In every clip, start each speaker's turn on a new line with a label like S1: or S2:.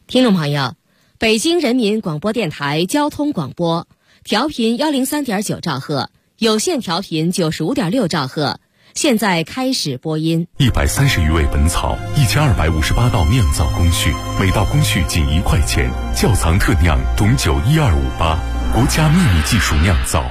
S1: 听众朋友，北京人民广播电台交通广播，调频103.9兆赫，有线调频95.6兆赫，现在开始播音。
S2: 130余味本草，1258道酿造工序，每道工序仅1块钱。窖藏特酿董酒12588，国家秘密技术酿造。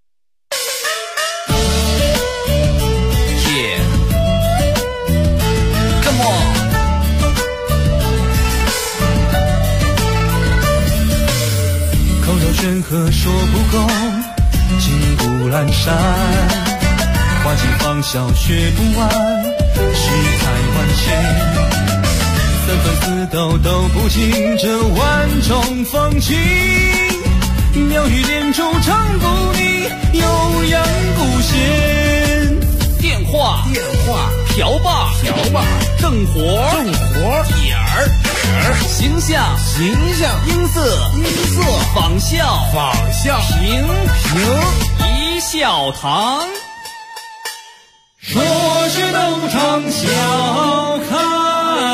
S3: 山河说不够，金不阑珊，花季芳笑学不完，世态万千，三分四斗斗不尽这万种风情，妙语连珠唱不腻，悠扬不闲。
S4: 电话瓢把正活点儿形象音色仿效平一笑堂，
S3: 说是东窗笑开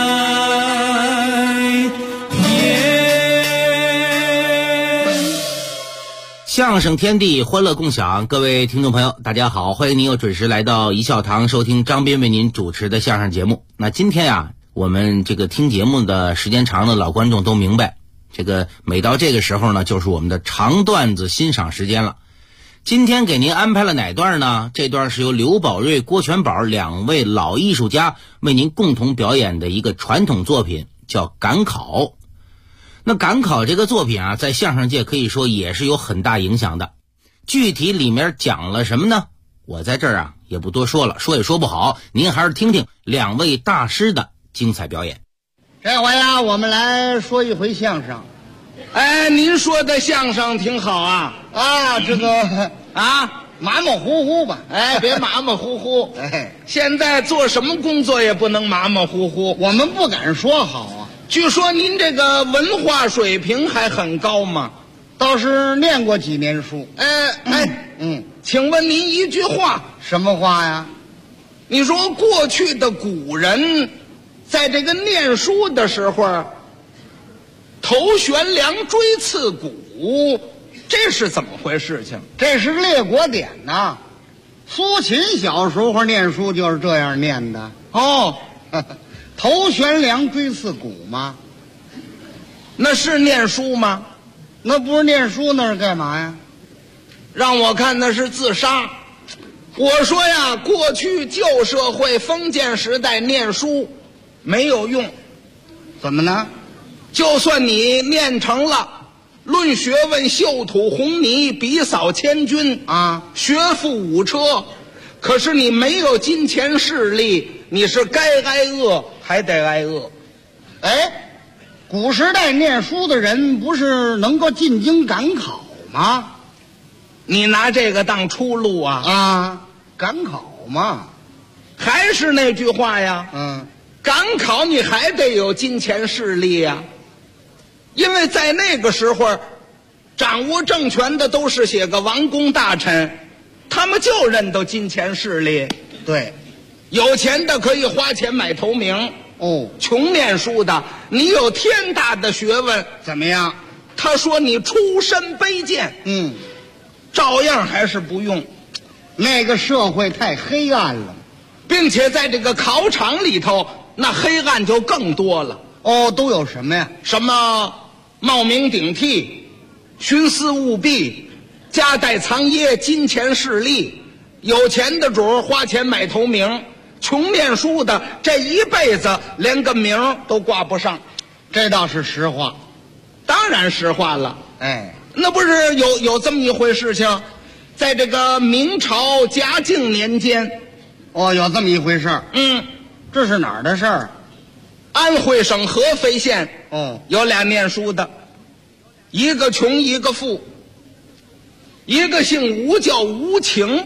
S3: 颜。
S5: 相声天地欢乐共享，各位听众朋友大家好，欢迎您又准时来到一笑堂收听张斌为您主持的相声节目。那今天啊，我们这个听节目的时间长的老观众都明白，这个每到这个时候呢，就是我们的长段子欣赏时间了。今天给您安排了哪段呢？这段是由刘宝瑞、郭全宝两位老艺术家为您共同表演的一个传统作品，叫《赶考》。那《赶考》这个作品啊，在相声界可以说也是有很大影响的。具体里面讲了什么呢？我在这儿啊也不多说了，说也说不好，您还是听听两位大师的精彩表演。
S6: 这回啊，我们来说一回相声。
S7: 哎，您说的相声挺好啊！
S6: 这个马马虎虎吧？
S7: 哎，别马马虎虎。
S6: 哎，
S7: 现在做什么工作也不能马马虎虎。
S6: 我们不敢说好啊。
S7: 据说您这个文化水平还很高嘛？
S6: 倒是念过几年书。
S7: 请问您一句话。
S6: 什么话呀？
S7: 你说过去的古人在这个念书的时候头悬梁锥刺股，这是怎么回事情？
S6: 这是列国典呐。苏秦小时候念书就是这样念的。头悬梁锥刺股吗？
S7: 那是念书吗？
S6: 那不是念书，那是干嘛呀？
S7: 让我看那是自杀。我说呀，过去旧社会封建时代念书没有用。
S6: 怎么呢？
S7: 就算你念成了，论学问秀土红泥，比扫千军啊，学富五车，可是你没有金钱势力，你是该挨饿还得挨饿。
S6: 哎，古时代念书的人不是能够进京赶考吗？
S7: 你拿这个当出路啊？
S6: 赶考嘛。
S7: 还是那句话呀，赶考你还得有金钱势力呀。因为在那个时候掌握政权的都是些个王公大臣，他们就认得金钱势力。
S6: 对，
S7: 有钱的可以花钱买头名。穷念书的你有天大的学问
S6: 怎么样？
S7: 他说你出身卑贱，照样还是不用。
S6: 那个社会太黑暗了，
S7: 并且在这个考场里头那黑暗就更多了。
S6: 都有什么呀？
S7: 什么冒名顶替、徇私舞弊、夹带藏掖、金钱势利。有钱的主花钱买头名，穷念书的这一辈子连个名都挂不上。
S6: 这倒是实话。
S7: 当然实话了。
S6: 哎，
S7: 那不是有这么一回事情，在这个明朝嘉靖年间。
S6: 有这么一回事儿。这是哪儿的事儿？
S7: 安徽省合肥县有俩念书的，一个穷一个富，一个姓吴叫吴情，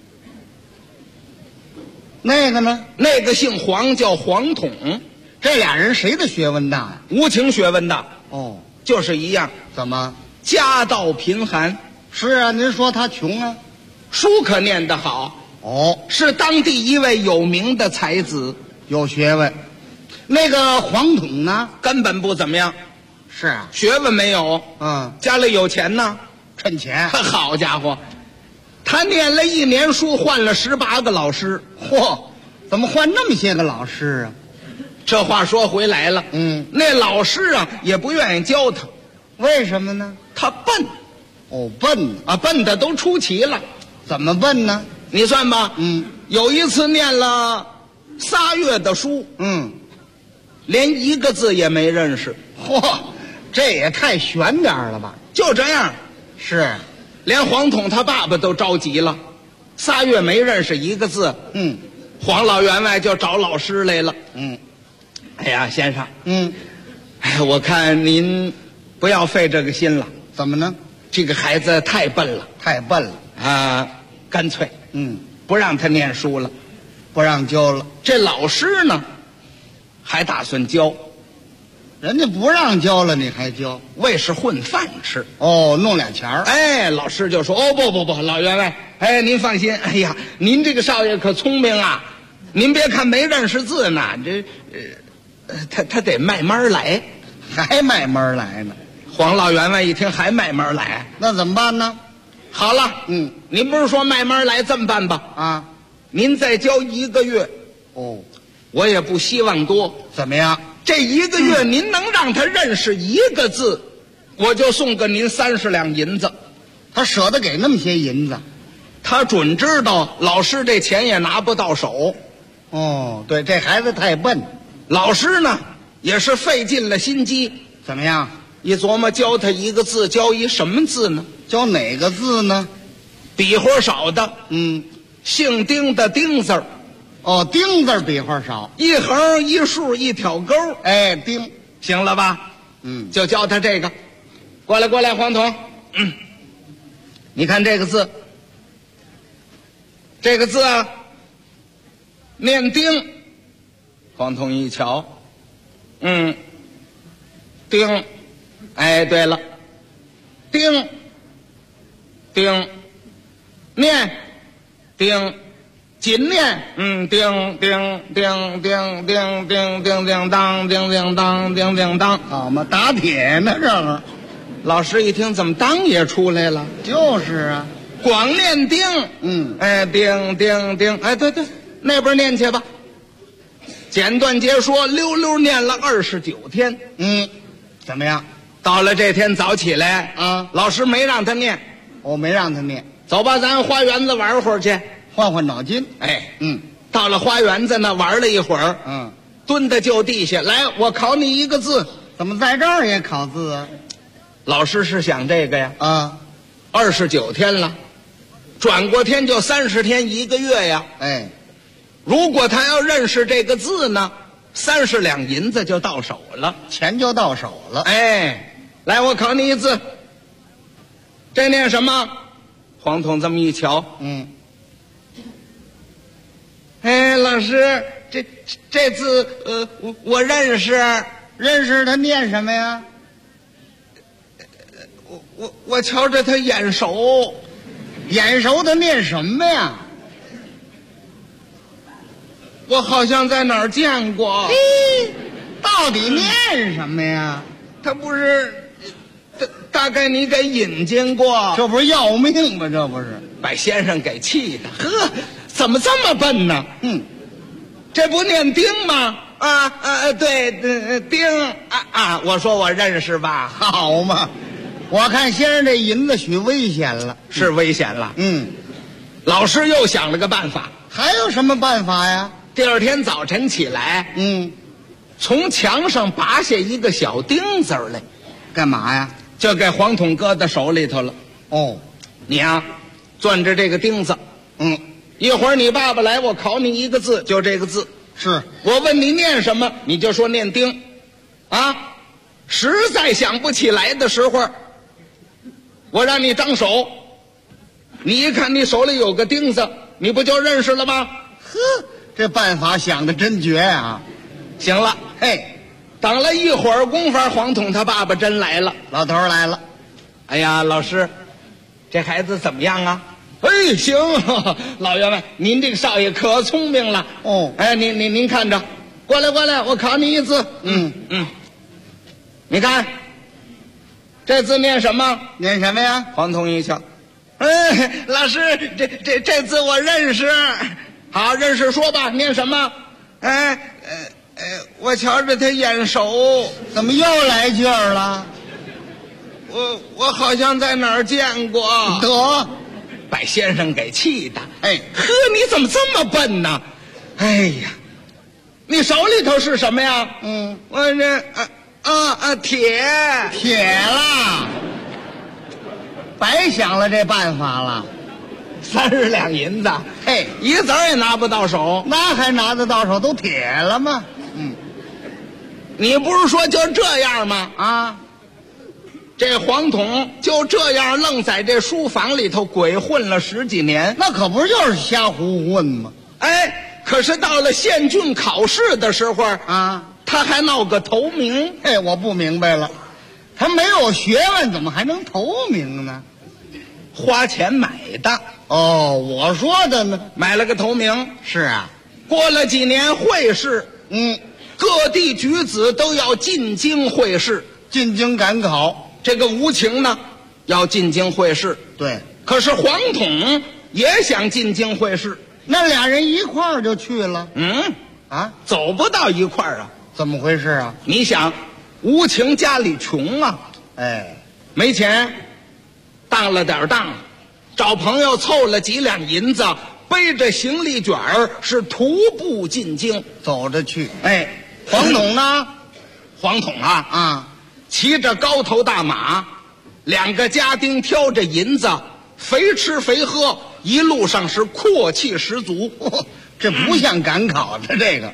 S6: 那个呢？
S7: 那个姓黄叫黄统。
S6: 这俩人谁的学问大呀？
S7: 吴情学问大。就是一样。
S6: 怎么？
S7: 家道贫寒。
S6: 是啊，您说他穷啊，
S7: 书可念得好。是当地一位有名的才子，
S6: 有学问。那个黄统呢，
S7: 根本不怎么样。
S6: 是啊，
S7: 学问没有，家里有钱呢，
S6: 趁钱。
S7: 好家伙，他念了1年书，换了18个老师。
S6: 嚯，怎么换那么些个老师啊？
S7: 这话说回来了，那老师啊也不愿意教他，
S6: 为什么呢？
S7: 他笨。
S6: 哦，笨
S7: 啊，笨的都出奇了。
S6: 怎么笨呢？
S7: 你算吧，有一次念了3月的书，连1个字也没认识。
S6: 嚯，这也太悬点了吧？
S7: 就这样，
S6: 是，
S7: 连黄统他爸爸都着急了，3月没认识1个字。黄老员外就找老师来了。哎呀，先生，哎呀，我看您不要费这个心了。
S6: 怎么呢？
S7: 这个孩子太笨了，
S6: 太笨了
S7: 啊！干脆，不让他念书了，
S6: 不让教了。
S7: 这老师呢，还打算教。
S6: 人家不让教了，你还教？
S7: 为是混饭吃。
S6: 哦，弄俩钱儿。
S7: 哎，老师就说：“哦，不，老员外，哎，您放心，哎呀，您这个少爷可聪明啊！您别看没认识字呢，这，他得慢慢来，
S6: 还慢慢来呢。”
S7: 黄老员外一听还慢慢来，
S6: 那怎么办呢？
S7: 好了，您不是说慢慢来，这么办吧？
S6: 啊，
S7: 您再教1个月。
S6: 哦，
S7: 我也不希望多。
S6: 怎么样？
S7: 这1个月您能让他认识1个字，我就送给您30两银子。
S6: 他舍得给那么些银子，
S7: 他准知道老师这钱也拿不到手。
S6: 哦，对，这孩子太笨。
S7: 老师呢也是费尽了心机。
S6: 怎么样？
S7: 一琢磨教他1个字，教一什么字呢？
S6: 教哪个字呢？
S7: 笔画少的，姓丁的丁字儿。
S6: 哦，丁字笔画少，
S7: 一横一竖一挑钩。
S6: 哎，丁，
S7: 行了吧？就教他这个。过来，黄统。你看这个字，这个字啊，念丁。黄统一瞧，丁。哎，对了，丁，念，丁，紧念，叮叮叮叮叮叮叮叮当，叮叮当，叮叮当，
S6: 好嘛，打铁呢这个。
S7: 老师一听，怎么当也出来了？
S6: 就是啊，
S7: 光念丁，哎，叮叮叮，哎，对，那边念去吧。简短截说，溜溜念了29天。
S6: 怎么样？
S7: 到了这天早起来
S6: 啊，
S7: 老师没让他念，
S6: 我没让他念。
S7: 走吧，咱花园子玩会儿去，
S6: 换换脑筋。
S7: 哎，到了花园子呢，玩了一会儿，蹲在就地下，来，我考你1个字。
S6: 怎么在这儿也考字啊？
S7: 老师是想这个呀。
S6: 29
S7: 天了，转过天就30天1个月呀。
S6: 哎，
S7: 如果他要认识这个字呢，30两银子就到手了，
S6: 钱就到手了。
S7: 哎。来，我考你1字，这念什么？黄统这么一瞧，哎，老师，这字，我认识，
S6: 他念什么呀？
S7: 我瞧着他眼熟，
S6: 他念什么呀？
S7: 我好像在哪儿见过。
S6: 到底念什么呀？
S7: 他不是。大概你给引进过，
S6: 这不是要命吗？这不是
S7: 把先生给气的，呵，怎么这么笨呢？这不念丁吗？对，丁啊！我说我认识吧？
S6: 好嘛，我看先生这银子许危险了，
S7: 是危险了。老师又想了个办法，
S6: 还有什么办法呀？
S7: 第2天早晨起来，从墙上拔下一个小钉子来，
S6: 干嘛呀？
S7: 就给黄统搁在手里头了。
S6: 哦，
S7: 你啊，攥着这个钉子，一会儿你爸爸来，我考你1个字，就这个字。
S6: 是
S7: 我问你念什么，你就说念丁，啊，实在想不起来的时候，我让你张手，你一看你手里有个钉子，你不就认识了吗？
S6: 呵，这办法想的真绝啊！
S7: 行了，嘿。等了一会儿功夫，黄统他爸爸真来了，
S6: 老头来了。
S7: 哎呀，老师，这孩子怎么样啊？哎，行，老员外，您这个少爷可聪明了。
S6: 哦，
S7: 哎，您看着，过来，我考你1字。你看这字念什么？
S6: 念什么呀？
S7: 黄铜一瞧，老师，这字我认识。好，认识说吧，念什么？我瞧着他眼熟，
S6: 怎么又来劲儿了？
S7: 我好像在哪儿见过。
S6: 得，
S7: 把先生给气的。
S6: 哎，
S7: 呵，你怎么这么笨呢？哎呀，你手里头是什么呀？我这铁
S6: 了，白想了这办法了。
S7: 30两银子，
S6: 嘿，
S7: 一子儿也拿不到手，
S6: 那还拿得到手？都铁了吗？
S7: 你不是说就这样吗？
S6: 啊，
S7: 这黄统就这样愣在这书房里头鬼混了10几年，
S6: 那可不是就是瞎胡混吗？
S7: 哎，可是到了县郡考试的时候
S6: 啊，
S7: 他还闹个头名。
S6: 哎，我不明白了，他没有学问，怎么还能头名呢？
S7: 花钱买的。
S6: 哦，我说的呢，
S7: 买了个头名。
S6: 是啊，
S7: 过了几年会试，各地举子都要进京会试，
S6: 进京赶考。
S7: 这个无情呢，要进京会试。
S6: 对，
S7: 可是黄统也想进京会试，
S6: 那俩人一块儿就去了。
S7: 走不到一块儿啊。
S6: 怎么回事啊？
S7: 你想，无情家里穷啊，没钱，当了点当，找朋友凑了几两银子，背着行李卷儿是徒步进京，
S6: 走着去。黄统呢？
S7: 黄统啊，骑着高头大马，2个家丁挑着银子，肥吃肥喝，一路上是阔气十足。
S6: 这不像赶考的这个。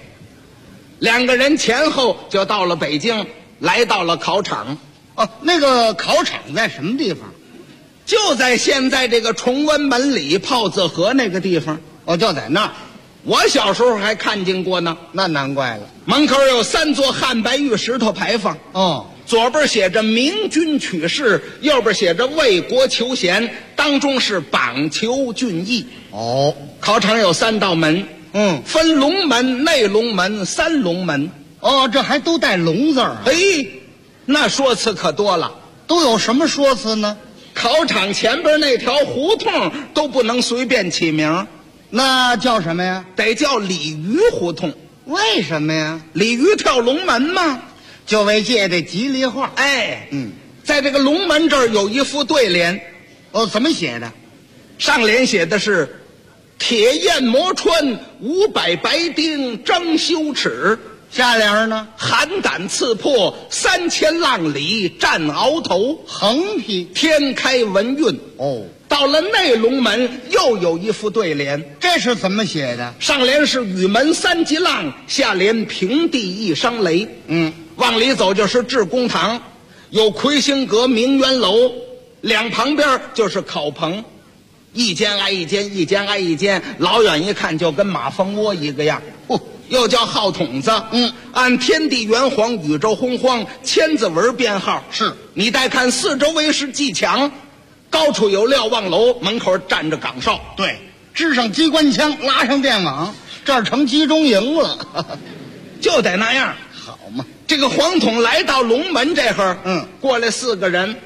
S7: 2个人前后就到了北京，来到了考场。
S6: 那个考场在什么地方？
S7: 就在现在这个崇文门里炮子河那个地方。
S6: 就在那儿。
S7: 我小时候还看见过呢。
S6: 那难怪了。
S7: 门口有3座汉白玉石头牌坊。左边写着明君取士，右边写着为国求贤，当中是榜求俊逸。考场有3道门，分龙门、内龙门、3龙门。
S6: 这还都带龙字儿。
S7: 那说辞可多了。
S6: 都有什么说辞呢？
S7: 考场前边那条胡同都不能随便起名。
S6: 那叫什么呀？
S7: 得叫鲤鱼胡同。
S6: 为什么呀？
S7: 鲤鱼跳龙门嘛，
S6: 就为借这吉利话。
S7: 在这个龙门这儿有一副对联。
S6: 怎么写的？
S7: 上联写的是铁焰磨穿500白丁争羞耻，
S6: 下联呢？
S7: 寒胆刺破3000浪里战鳌头，
S6: 横批
S7: 天开文运。到了内龙门又有一副对联，
S6: 这是怎么写的？
S7: 上联是雨门3级浪，下联平地一声雷。往里走就是致公堂，有魁星阁、明渊楼，两旁边就是考棚，一间挨一间，一间挨一间，老远一看就跟马蜂窝一个样。又叫号筒子。按天地元皇、宇宙洪荒千字文编号。
S6: 是
S7: 你再看四周围是骑墙，高处有瞭望楼，门口站着岗哨。
S6: 对，支上机关枪，拉上电网，这儿成集中营了。
S7: 就得那样。
S6: 好嘛，
S7: 这个黄统来到龙门这会儿，过来4个人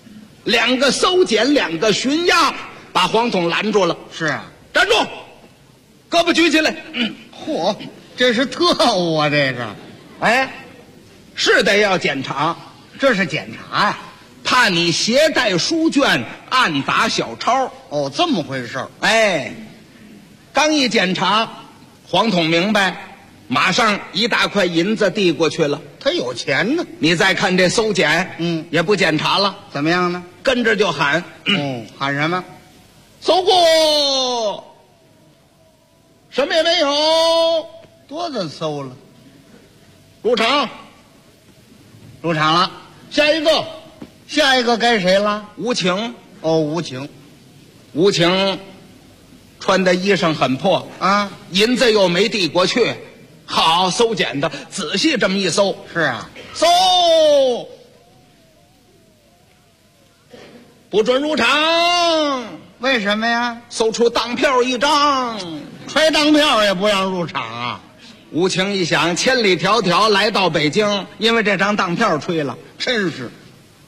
S7: ，2个搜检，2个巡押，把黄统拦住了。
S6: 是啊，
S7: 站住，胳膊举起来。
S6: 嚯，这是特务啊！这是，
S7: 是得要检查，
S6: 这是检查呀。
S7: 怕你携带书卷暗打小抄。
S6: 这么回事
S7: 儿。刚一检查，黄统明白，马上1大块银子递过去了。
S6: 他有钱呢。
S7: 你再看这搜检，也不检查了，
S6: 怎么样呢？
S7: 跟着就喊。
S6: 喊什么？
S7: 搜过，什么也没有。
S6: 多的搜了。
S7: 入场。
S6: 入场了。下一个该谁了？
S7: 无情。
S6: 无情。
S7: 无情穿的衣裳很破
S6: 啊，
S7: 银子又没递过去。好，搜检的仔细这么一搜。
S6: 是啊，
S7: 搜，不准入场。
S6: 为什么呀？
S7: 搜出当票1张，
S6: 揣当票也不让入场啊。
S7: 无情一想，千里迢迢来到北京，因为这张当票吹了。
S6: 真是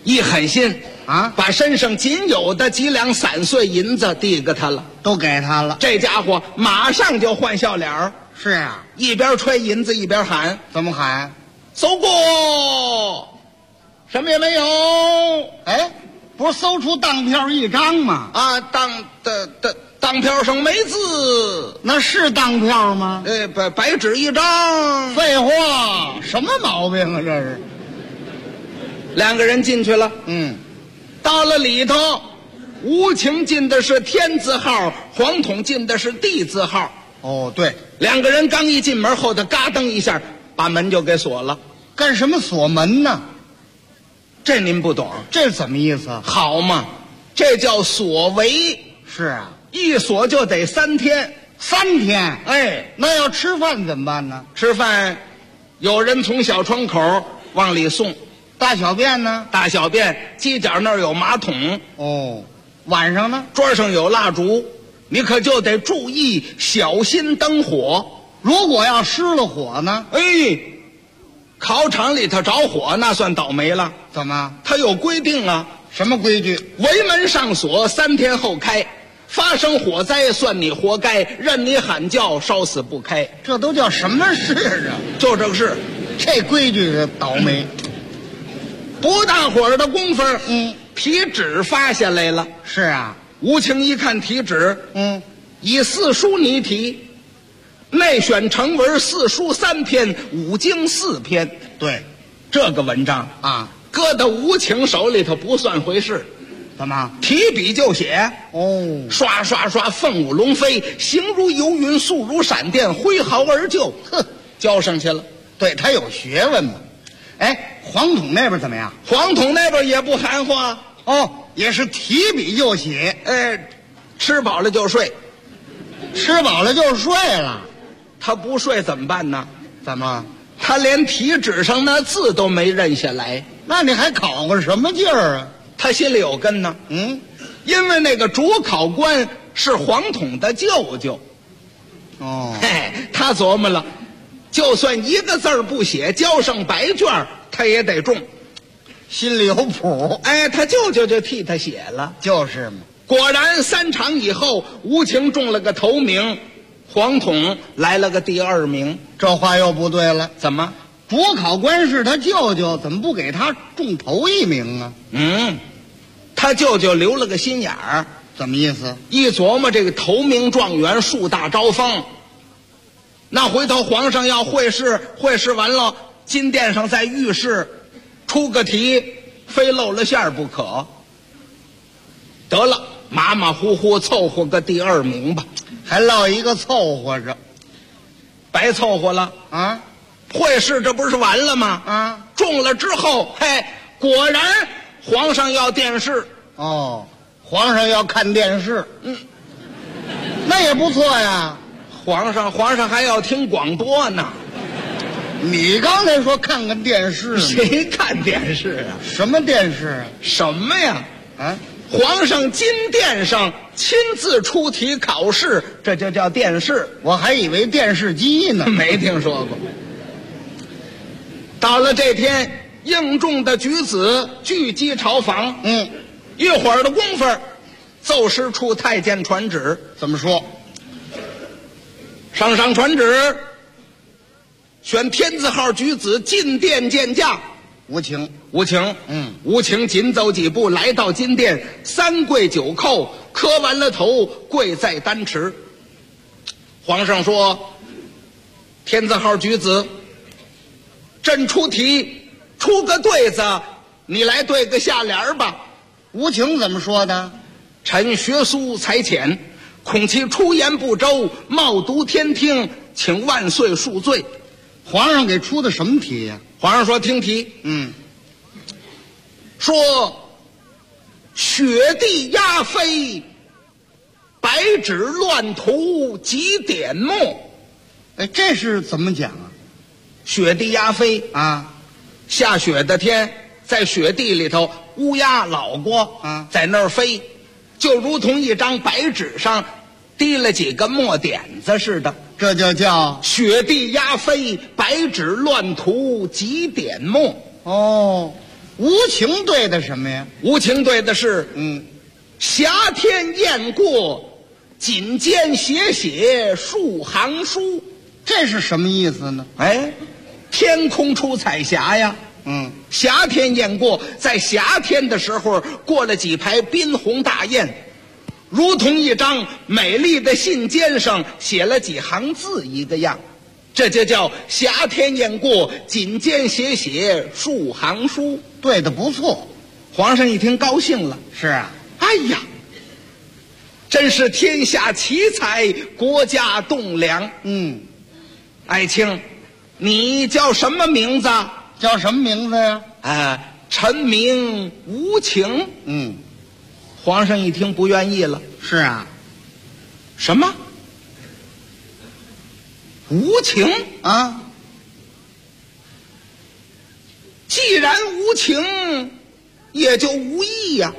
S7: 一狠心
S6: 啊，
S7: 把身上仅有的几两散碎银子递给他了，
S6: 都给他了。
S7: 这家伙马上就换笑脸儿，
S6: 是啊，
S7: 一边揣银子一边喊
S6: 怎么喊？
S7: 搜过，什么也没有。
S6: 哎，不是搜出当票一张吗？
S7: 啊，当票上没字，
S6: 那是当票吗？
S7: 白纸一张。
S6: 废话，什么毛病啊？这是。
S7: 两个人进去了，到了里头，吴情进的是天字号，黄统进的是地字号。
S6: 哦，对，
S7: 两个人刚一进门，后头嘎噔一下，把门就给锁了。
S6: 干什么锁门呢？
S7: 这您不懂，
S6: 这什么意思？
S7: 好嘛，这叫锁围。
S6: 是啊，
S7: 一锁就得3天。
S6: 3天？
S7: 哎，
S6: 那要吃饭怎么办呢？
S7: 吃饭，有人从小窗口往里送。
S6: 大小便呢？
S7: 大小便，犄角那儿有马桶。
S6: 哦，晚上呢？
S7: 桌上有蜡烛，你可就得注意小心灯火。
S6: 如果要失了火呢？
S7: 哎，考场里头着火那算倒霉了。
S6: 怎么？
S7: 他有规定啊。
S6: 什么规矩？
S7: 围门上锁，3天后开。发生火灾算你活该，任你喊叫，烧死不开。
S6: 这都叫什么事啊？
S7: 就这个事，
S6: 这规矩是倒霉。
S7: 不大会儿的功夫，题纸发下来了。
S6: 是啊，
S7: 吴情一看题纸，以4书拟题，内选成文4书3篇，5经4篇。
S6: 对，
S7: 这个文章
S6: 啊，
S7: 搁到吴情手里头不算回事。
S6: 怎么？
S7: 提笔就写。
S6: 哦，
S7: 刷刷刷，凤舞龙飞，形如游云，速如闪电，挥毫而就。哼，交上去了。
S6: 对，他有学问嘛。哎，黄统那边怎么样？
S7: 黄统那边也不含糊啊。
S6: 哦，也是提笔就写。
S7: 吃饱了就睡，
S6: 吃饱了就睡了。
S7: 他不睡怎么办呢？
S6: 怎么？
S7: 他连题纸上那字都没认下来。
S6: 那你还考个什么劲儿啊？
S7: 他心里有根呢。因为那个主考官是黄统的舅舅。
S6: 哦，
S7: 他琢磨了，就算1个字不写，交上白卷，他也得中。
S6: 心里有谱。
S7: 他舅舅就替他写了。
S6: 就是嘛。
S7: 果然3场以后，吴情中了个头名，黄统来了个第2名。
S6: 这话又不对了。
S7: 怎么？
S6: 主考官是他舅舅，怎么不给他中头1名啊？
S7: 他舅舅留了个心眼儿。
S6: 怎么意思？
S7: 一琢磨这个头名状元树大招风，那回头皇上要会试，会试完了，金殿上在御试出个题，非露了馅儿不可。得了，马马虎虎凑合个第2名吧，
S6: 还落一个凑合着，
S7: 白凑合了
S6: 啊！
S7: 会试这不是完了吗？
S6: 啊，
S7: 中了之后，果然皇上要电视。
S6: 哦，皇上要看电视，那也不错呀。
S7: 皇上还要听广播呢。
S6: 你刚才说看看电视，
S7: 谁看电视啊？
S6: 什么电视啊？
S7: 什么呀？
S6: 啊，
S7: 皇上金殿上亲自出题考试，这就叫电视。
S6: 我还以为电视机呢，
S7: 没听说过。到了这天，应众的举子聚集朝访。一会儿的功夫，奏师处太监传旨。
S6: 怎么说？
S7: 上传旨，选天字号举子进殿见驾。
S6: 无情，
S7: 无情紧走几步，来到金殿，3跪9叩，磕完了头，跪在丹池。皇上说：“天字号举子，朕出题，出个对子，你来对个下联吧。”
S6: 无情怎么说的？
S7: 臣学苏才浅，恐其出言不周，冒渎天听，请万岁恕罪。
S6: 皇上给出的什么题呀？
S7: 皇上说听题。说雪地鸦飞，白纸乱涂几点墨。
S6: 这是怎么讲啊？
S7: 雪地鸦飞
S6: 啊，
S7: 下雪的天，在雪地里头，乌鸦老过
S6: 啊，
S7: 在那儿飞，就如同一张白纸上滴了几个墨点子似的。
S6: 这就叫
S7: 雪地鸦飞，白纸乱涂几点墨。
S6: 哦， 无情对的什么呀？
S7: 无情对的是，霞天雁过，锦间写数行书。
S6: 这是什么意思呢？
S7: 哎，天空出彩霞呀。霞天雁过，在夏天的时候过了几排宾鸿大雁，如同一张美丽的信笺上写了几行字一个样，这就叫霞天雁过，锦间写数行书。
S6: 对的不错。
S7: 皇上一听高兴了。
S6: 是啊。
S7: 哎呀，真是天下奇才，国家栋梁。爱卿，你叫什么名字？
S6: 叫什么名字呀？
S7: 臣名无情。皇上一听不愿意了。
S6: 是啊。
S7: 什么？无情
S6: 啊？
S7: 既然无情，也就无义呀。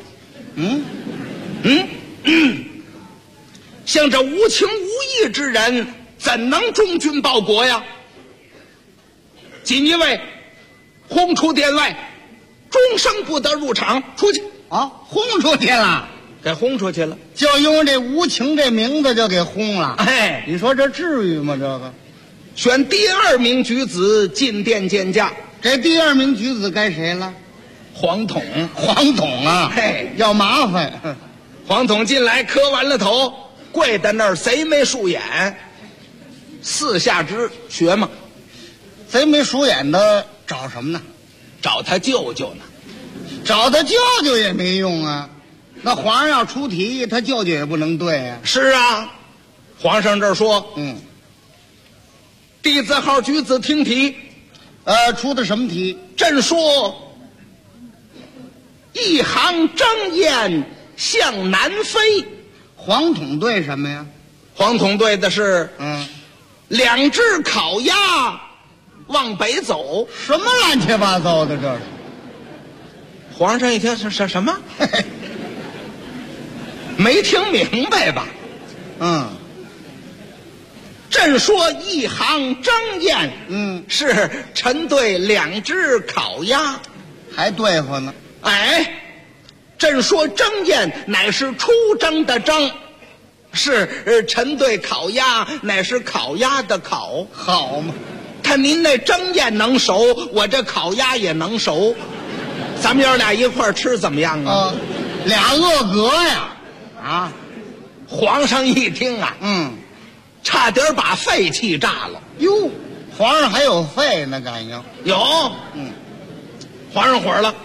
S7: 像这无情无义之人，怎能忠君报国呀？锦衣卫轰出殿外，终生不得入场。出去
S6: 啊！轰出去了，
S7: 给轰出去了，
S6: 就因为这无情这名字就给轰了。
S7: 哎，
S6: 你说这至于吗？这个
S7: 选第2名举子进殿见驾。
S6: 这第2名举子该谁了？
S7: 黄统。
S6: 黄统啊，
S7: 嘿，
S6: 要麻烦。
S7: 黄统进来，磕完了头，跪在那儿，贼眉竖眼，四下之学嘛。
S6: 贼眉鼠眼的找什么呢？
S7: 找他舅舅呢。
S6: 找他舅舅也没用啊。那皇上要出题，他舅舅也不能对啊。
S7: 是啊，皇上这儿说，弟子号举子听题。
S6: 出的什么题？
S7: 朕说，一行征雁向南飞。
S6: 黄统对什么呀？
S7: 黄统对的是2只烤鸭往北走。
S6: 什么乱七八糟的这是？
S7: 皇上一听是什么？没听明白吧？朕说一行征雁，是臣对2只烤鸭，
S6: 还对付呢。
S7: 哎，朕说征雁乃是出征的征，是臣对烤鸭乃是烤鸭的烤。
S6: 好嘛，
S7: 看您那蒸雁能熟，我这烤鸭也能熟，咱们爷俩一块儿吃怎么样啊？
S6: 俩饿格呀！啊，
S7: 皇上一听啊，差点把肺气炸了。
S6: 哟，皇上还有肺呢，感情
S7: 有。皇上火了，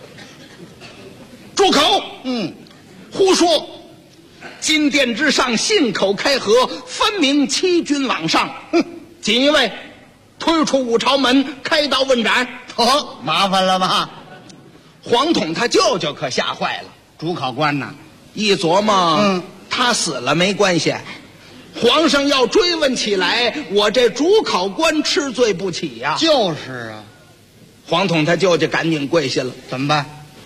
S7: 住口！胡说！金殿之上，信口开河，分明欺君罔上。锦衣卫推出五朝门，开刀问斩。
S6: 麻烦了吧？
S7: 黄统他舅舅可吓坏了。
S6: 主考官呐，
S7: 一琢磨，他死了没关系，皇上要追问起来，我这主考官吃罪不起呀。
S6: 就是啊。
S7: 黄统他舅舅赶紧跪下了。
S6: 怎么办？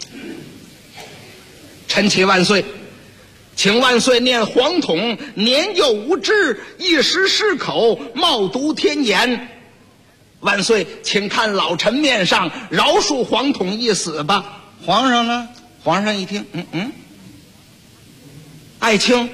S7: 臣启万岁，请万岁念黄统年幼无知，一时失口，冒读天言。万岁，请看老臣面上，饶恕黄统一死吧。
S6: 皇上呢？
S7: 皇上一听，爱卿，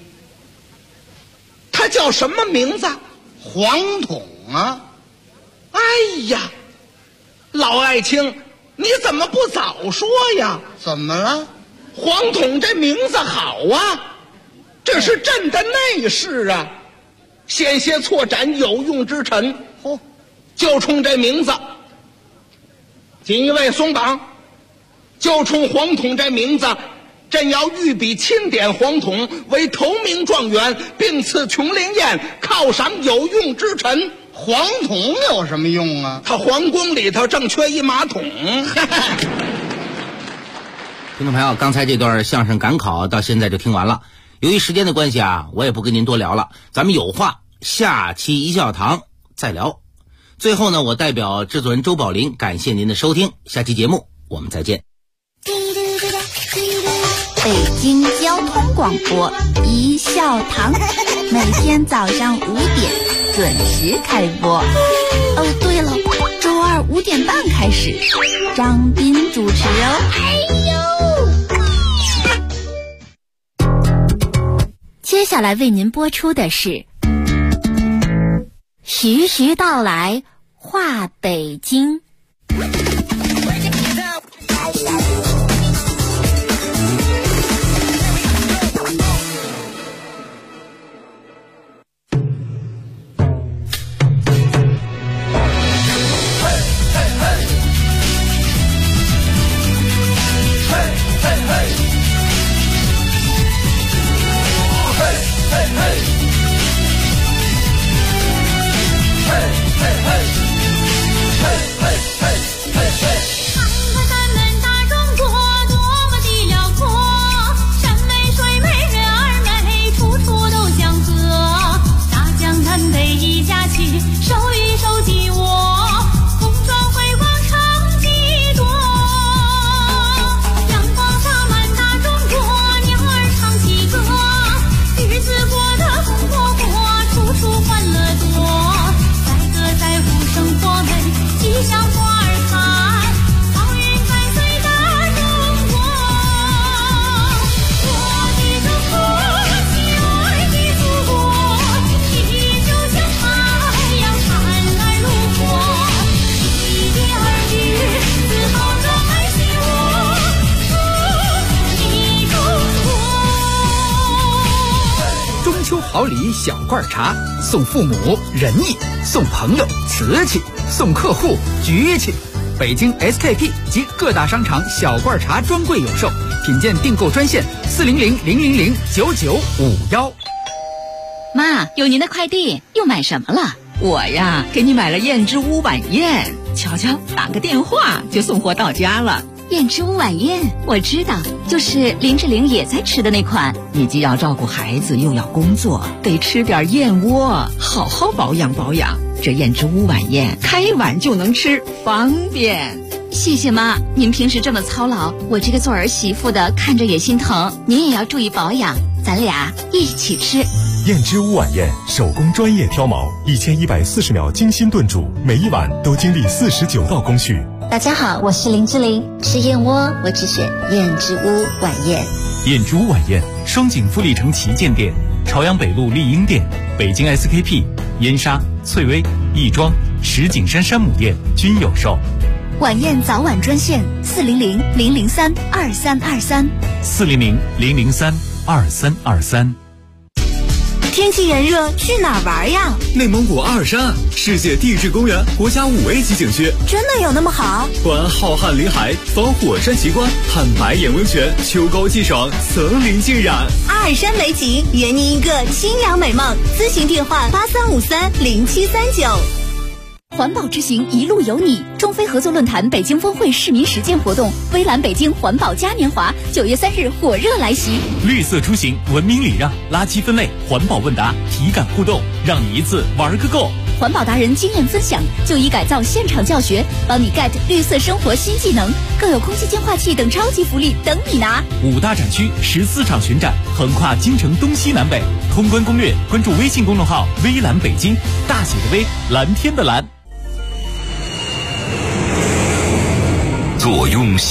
S7: 他叫什么名字？
S6: 黄统啊。
S7: 哎呀，老爱卿，你怎么不早说呀？
S6: 怎么了？
S7: 黄统这名字好啊，这是朕的内侍啊，险些错斩有用之臣。就冲这名字，锦衣卫松绑，就冲黄统这名字，朕要御笔钦点黄统为头名状元，并赐琼林宴，犒赏有用之臣。
S6: 黄统有什么用啊？
S7: 他皇宫里头正缺一马桶。
S5: 听众朋友，刚才这段相声赶考到现在就听完了。由于时间的关系啊，我也不跟您多聊了，咱们有话下期一笑堂再聊。最后呢，我代表制作人周宝林感谢您的收听，下期节目我们再见。
S8: 北京交通广播一笑堂，每天早上5点准时开播。哦，对了，周二二5点半开始，张斌主持哦。接下来为您播出的是徐徐道来话北京。
S9: 好礼小罐茶，送父母仁义，送朋友瓷器，送客户局气。北京 SKP 及各大商场小罐茶专柜有售，品鉴订购专线400-000-9951。
S10: 妈，有您的快递，又买什么了？
S11: 我呀，给你买了燕之屋晚宴，瞧瞧，打个电话就送货到家了。
S10: 燕之屋晚宴我知道，就是林志玲也在吃的那款。
S11: 你既要照顾孩子，又要工作，得吃点燕窝，好好保养保养。这燕之屋晚宴开碗就能吃，方便。
S10: 谢谢妈，您平时这么操劳，我这个做儿媳妇的看着也心疼。您也要注意保养，咱俩一起吃。
S12: 燕之屋晚宴手工专业挑毛，1140秒精心炖煮，每一碗都经历49道工序。
S13: 大家好，我是林志玲，吃燕窝我只选燕之屋晚宴。
S14: 燕之屋晚宴，双井富力城旗舰店、朝阳北路丽婴店、北京 SKP、燕莎、翠微、亦庄、石景山山姆店均有售。
S8: 晚宴早晚专线400-003-2323。
S14: 400-003-2323。
S8: 天气炎热，去哪儿玩呀？
S15: 内蒙古阿尔山，世界地质公园国家5A级景区，
S8: 真的有那么好？
S15: 观浩瀚林海，访火山奇观，探白眼温泉，秋高气爽，层林尽染。
S8: 阿尔山美景，圆您一个清凉美梦。咨询电话83530739。环保之行，一路有你。中非合作论坛北京峰会市民实践活动，微蓝北京环保嘉年华，9月3日火热来袭。
S14: 绿色出行，文明礼让，垃圾分类，环保问答，体感互动，让你一次玩个够。
S8: 环保达人经验分享，就医改造现场教学，帮你 get 绿色生活新技能，更有空气净化器等超级福利等你拿。
S14: 5大展区，14场巡展，横跨京城东西南北。通关攻略，关注微信公众号“微蓝北京”，大写的微，蓝天的蓝。
S2: 坐拥